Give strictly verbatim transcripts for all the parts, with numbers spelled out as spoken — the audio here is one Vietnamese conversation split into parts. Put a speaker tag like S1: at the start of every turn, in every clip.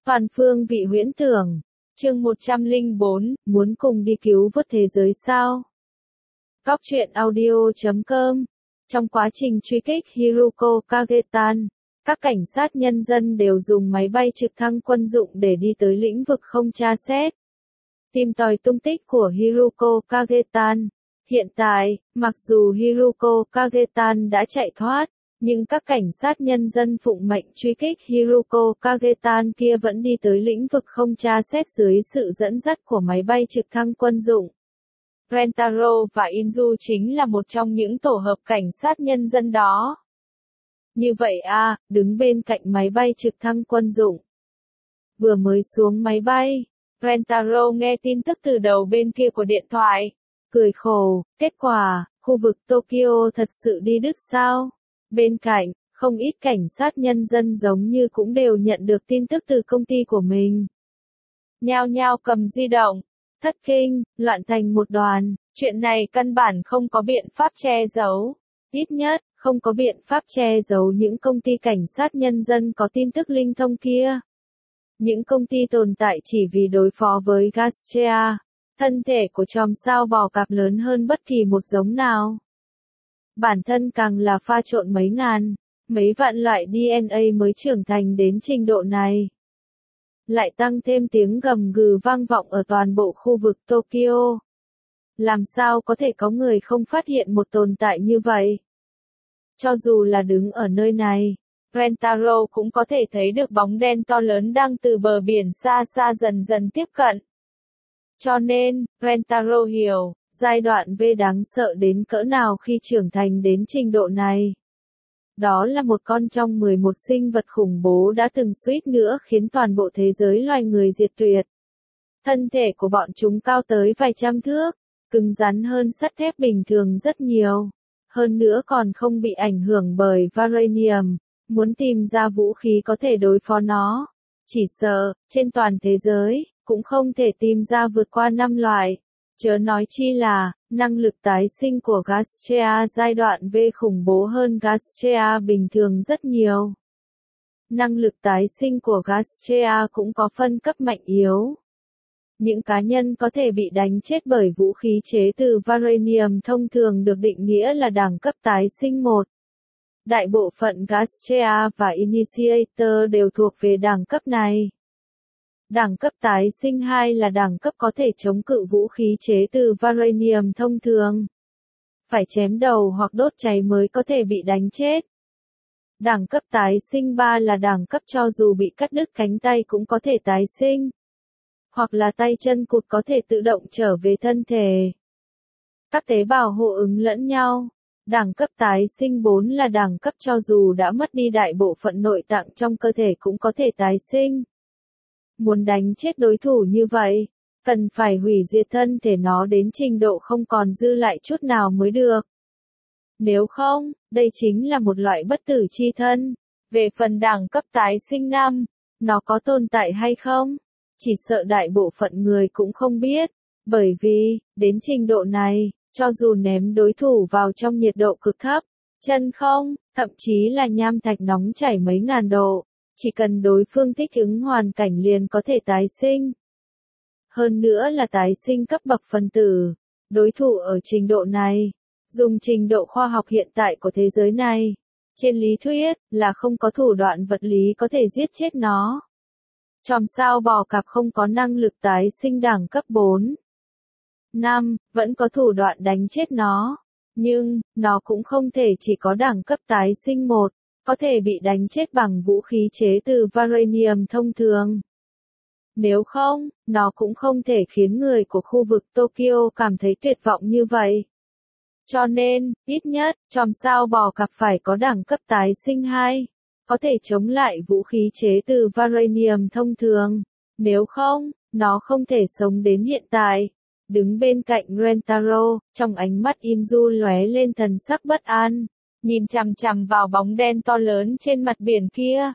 S1: Toàn phương vị huyễn tưởng. Chương một trăm lẻ bốn, muốn cùng đi cứu vớt thế giới sao? Góc truyện audio chấm com. Trong quá trình truy kích Hiruko Kagetan, các cảnh sát nhân dân đều dùng máy bay trực thăng quân dụng để đi tới lĩnh vực không tra xét, tìm tòi tung tích của Hiruko Kagetan. Hiện tại, mặc dù Hiruko Kagetan đã chạy thoát, nhưng các cảnh sát nhân dân phụng mệnh truy kích Hiruko Kagetan kia vẫn đi tới lĩnh vực không tra xét dưới sự dẫn dắt của máy bay trực thăng quân dụng. Rentaro và Inju chính là một trong những tổ hợp cảnh sát nhân dân đó. Như vậy à, đứng bên cạnh máy bay trực thăng quân dụng. Vừa mới xuống máy bay, Rentaro nghe tin tức từ đầu bên kia của điện thoại. Cười khổ, kết quả, khu vực Tokyo thật sự đi đứt sao? Bên cạnh, không ít cảnh sát nhân dân giống như cũng đều nhận được tin tức từ công ty của mình. Nhao nhao cầm di động, thất kinh, loạn thành một đoàn, chuyện này căn bản không có biện pháp che giấu. Ít nhất, không có biện pháp che giấu những công ty cảnh sát nhân dân có tin tức linh thông kia. Những công ty tồn tại chỉ vì đối phó với Gaschea, thân thể của chòm sao bò cạp lớn hơn bất kỳ một giống nào. Bản thân càng là pha trộn mấy ngàn, mấy vạn loại đê en a mới trưởng thành đến trình độ này. Lại tăng thêm tiếng gầm gừ vang vọng ở toàn bộ khu vực Tokyo. Làm sao có thể có người không phát hiện một tồn tại như vậy? Cho dù là đứng ở nơi này, Rentaro cũng có thể thấy được bóng đen to lớn đang từ bờ biển xa xa dần dần tiếp cận. Cho nên, Rentaro hiểu, giai đoạn V đáng sợ đến cỡ nào khi trưởng thành đến trình độ này. Đó là một con trong mười một sinh vật khủng bố đã từng suýt nữa khiến toàn bộ thế giới loài người diệt tuyệt. Thân thể của bọn chúng cao tới vài trăm thước, cứng rắn hơn sắt thép bình thường rất nhiều. Hơn nữa còn không bị ảnh hưởng bởi Varanium, muốn tìm ra vũ khí có thể đối phó nó. Chỉ sợ, trên toàn thế giới, cũng không thể tìm ra vượt qua năm loại. Chớ nói chi là, năng lực tái sinh của Gaschea giai đoạn V khủng bố hơn Gaschea bình thường rất nhiều. Năng lực tái sinh của Gaschea cũng có phân cấp mạnh yếu. Những cá nhân có thể bị đánh chết bởi vũ khí chế từ Varanium thông thường được định nghĩa là đẳng cấp tái sinh một. Đại bộ phận Gaschea và Initiator đều thuộc về đẳng cấp này. Đẳng cấp tái sinh hai là đẳng cấp có thể chống cự vũ khí chế từ Varanium thông thường. Phải chém đầu hoặc đốt cháy mới có thể bị đánh chết. Đẳng cấp tái sinh ba là đẳng cấp cho dù bị cắt đứt cánh tay cũng có thể tái sinh. Hoặc là tay chân cụt có thể tự động trở về thân thể. Các tế bào hô ứng lẫn nhau. Đẳng cấp tái sinh bốn là đẳng cấp cho dù đã mất đi đại bộ phận nội tạng trong cơ thể cũng có thể tái sinh. Muốn đánh chết đối thủ như vậy, cần phải hủy diệt thân thể nó đến trình độ không còn dư lại chút nào mới được. Nếu không, đây chính là một loại bất tử chi thân. Về phần đẳng cấp tái sinh năm, nó có tồn tại hay không? Chỉ sợ đại bộ phận người cũng không biết, bởi vì, đến trình độ này, cho dù ném đối thủ vào trong nhiệt độ cực thấp, chân không, thậm chí là nham thạch nóng chảy mấy ngàn độ, chỉ cần đối phương thích ứng hoàn cảnh liền có thể tái sinh. Hơn nữa là tái sinh cấp bậc phân tử, đối thủ ở trình độ này, dùng trình độ khoa học hiện tại của thế giới này, trên lý thuyết, là không có thủ đoạn vật lý có thể giết chết nó. Chòm sao bò cạp không có năng lực tái sinh đẳng cấp bốn. năm, vẫn có thủ đoạn đánh chết nó. Nhưng, nó cũng không thể chỉ có đẳng cấp tái sinh một, có thể bị đánh chết bằng vũ khí chế từ Varanium thông thường. Nếu không, nó cũng không thể khiến người của khu vực Tokyo cảm thấy tuyệt vọng như vậy. Cho nên, ít nhất, chòm sao bò cạp phải có đẳng cấp tái sinh hai. Có thể chống lại vũ khí chế từ Varanium thông thường. Nếu không, nó không thể sống đến hiện tại. Đứng bên cạnh Rentaro, trong ánh mắt Inju lóe lên thần sắc bất an, nhìn chằm chằm vào bóng đen to lớn trên mặt biển kia.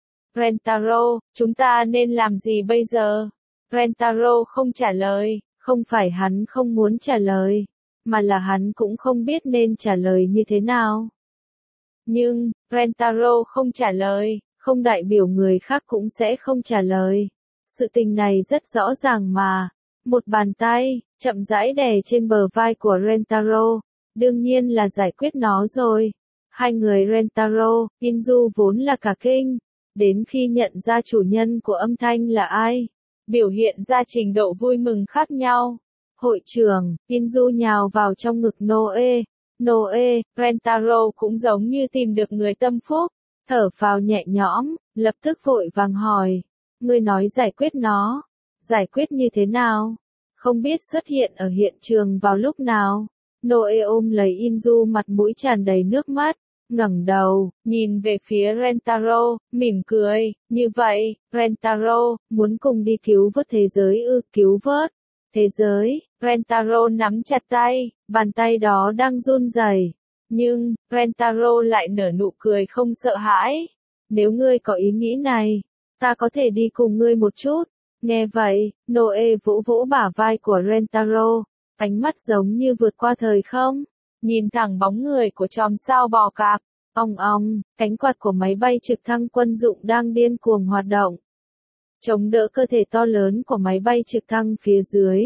S1: Rentaro, chúng ta nên làm gì bây giờ? Rentaro không trả lời, không phải hắn không muốn trả lời, mà là hắn cũng không biết nên trả lời như thế nào. Nhưng, Rentaro không trả lời, không đại biểu người khác cũng sẽ không trả lời. Sự tình này rất rõ ràng mà. Một bàn tay, chậm rãi đè trên bờ vai của Rentaro, đương nhiên là giải quyết nó rồi. Hai người Rentaro, Inzu vốn là cả kinh, đến khi nhận ra chủ nhân của âm thanh là ai, biểu hiện ra trình độ vui mừng khác nhau. Hội trưởng, Inzu nhào vào trong ngực Noe. Noe, Rentaro cũng giống như tìm được người tâm phúc, thở phào nhẹ nhõm, lập tức vội vàng hỏi. Ngươi nói giải quyết nó, giải quyết như thế nào? Không biết xuất hiện ở hiện trường vào lúc nào. Noe ôm lấy Inzu, mặt mũi tràn đầy nước mắt, ngẩng đầu, nhìn về phía Rentaro, mỉm cười. Như vậy, Rentaro, muốn cùng đi cứu vớt thế giới ư? Cứu vớt thế giới? Rentaro nắm chặt tay, bàn tay đó đang run rẩy. Nhưng, Rentaro lại nở nụ cười không sợ hãi. Nếu ngươi có ý nghĩ này, ta có thể đi cùng ngươi một chút. Nghe vậy, Noe vỗ vỗ bả vai của Rentaro, ánh mắt giống như vượt qua thời không, nhìn thẳng bóng người của chòm sao bò cạp. Ong ong, cánh quạt của máy bay trực thăng quân dụng đang điên cuồng hoạt động, chống đỡ cơ thể to lớn của máy bay trực thăng phía dưới.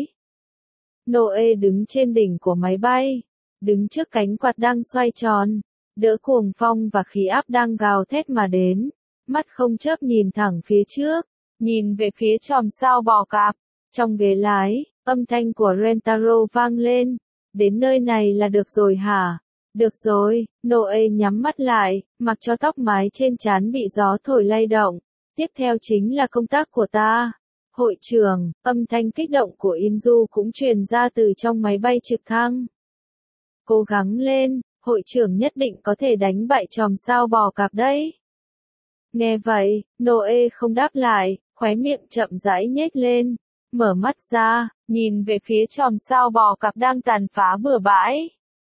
S1: Noe đứng trên đỉnh của máy bay, đứng trước cánh quạt đang xoay tròn, đỡ cuồng phong và khí áp đang gào thét mà đến, mắt không chớp nhìn thẳng phía trước, nhìn về phía chòm sao bò cạp. Trong ghế lái, âm thanh của Rentaro vang lên. Đến nơi này là được rồi hả? Được rồi, Noe nhắm mắt lại, mặc cho tóc mái trên trán bị gió thổi lay động. Tiếp theo chính là công tác của ta. Hội trưởng, âm thanh kích động của Inzu cũng truyền ra từ trong máy bay trực thăng. Cố gắng lên, hội trưởng nhất định có thể đánh bại chòm sao bò cạp đấy. Nghe vậy, Noe không đáp lại, khóe miệng chậm rãi nhếch lên, mở mắt ra, nhìn về phía chòm sao bò cạp đang tàn phá bừa bãi.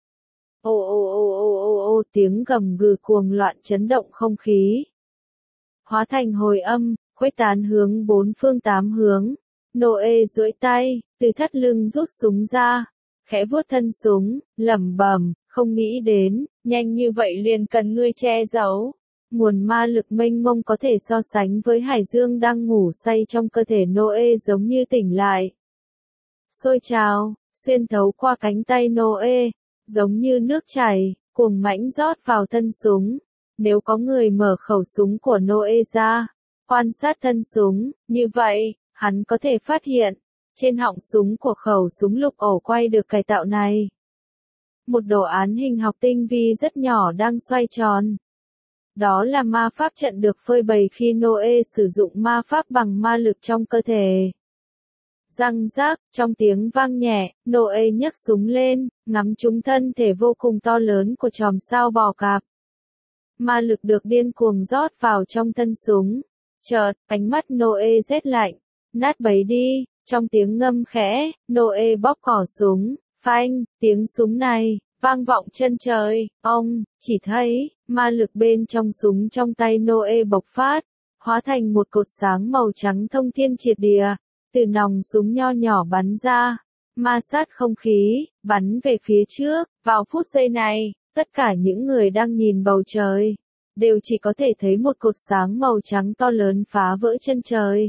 S1: Ô ô ô ô ô ô, tiếng gầm gừ cuồng loạn chấn động không khí, hóa thành hồi âm, khuếch tán hướng bốn phương tám hướng. Noe duỗi tay, từ thắt lưng rút súng ra, khẽ vuốt thân súng, lẩm bẩm, không nghĩ đến, nhanh như vậy liền cần ngươi che giấu. Nguồn ma lực mênh mông có thể so sánh với hải dương đang ngủ say trong cơ thể Noe, giống như tỉnh lại. Sôi trào, xuyên thấu qua cánh tay Noe, giống như nước chảy, cuồng mãnh rót vào thân súng. Nếu có người mở khẩu súng của Noe ra, quan sát thân súng, như vậy, hắn có thể phát hiện, trên họng súng của khẩu súng lục ổ quay được cải tạo này, một đồ án hình học tinh vi rất nhỏ đang xoay tròn. Đó là ma pháp trận được phơi bày khi Noe sử dụng ma pháp bằng ma lực trong cơ thể. Răng rác, trong tiếng vang nhẹ, Noe nhấc súng lên, ngắm trúng thân thể vô cùng to lớn của chòm sao bò cạp. Ma lực được điên cuồng rót vào trong thân súng. Chợt, ánh mắt Noe rét lạnh, nát bấy đi, trong tiếng ngâm khẽ, Noe bóp cò súng, phanh, tiếng súng này vang vọng chân trời. Ông chỉ thấy ma lực bên trong súng trong tay Noe bộc phát, hóa thành một cột sáng màu trắng thông thiên triệt địa, từ nòng súng nho nhỏ bắn ra, ma sát không khí, bắn về phía trước. Vào phút giây này, tất cả những người đang nhìn bầu trời đều chỉ có thể thấy một cột sáng màu trắng to lớn phá vỡ chân trời,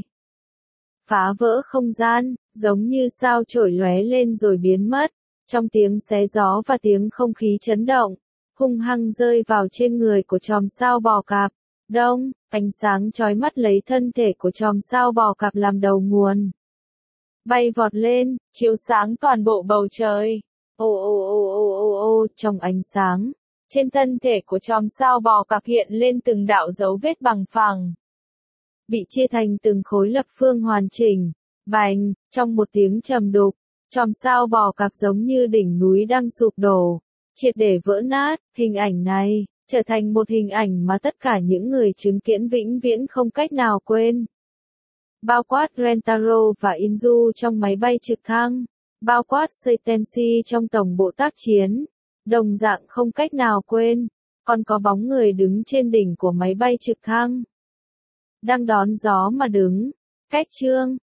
S1: phá vỡ không gian, giống như sao chổi lóe lên rồi biến mất. Trong tiếng xé gió và tiếng không khí chấn động, hung hăng rơi vào trên người của chòm sao bò cạp. Đông, ánh sáng chói mắt lấy thân thể của chòm sao bò cạp làm đầu nguồn, bay vọt lên, chiếu sáng toàn bộ bầu trời. Ô ô ô ô ô ô, trong ánh sáng, trên thân thể của chòm sao bò cạp hiện lên từng đạo dấu vết bằng phẳng, bị chia thành từng khối lập phương hoàn chỉnh. Bành, trong một tiếng trầm đục, chòm sao bò cạp giống như đỉnh núi đang sụp đổ, triệt để vỡ nát. Hình ảnh này trở thành một hình ảnh mà tất cả những người chứng kiến vĩnh viễn không cách nào quên. Bao quát Rentaro và Inzu trong máy bay trực thăng, bao quát Seitenshi trong tổng bộ tác chiến, đồng dạng không cách nào quên. Còn có bóng người đứng trên đỉnh của máy bay trực thăng, đang đón gió mà đứng, cách chương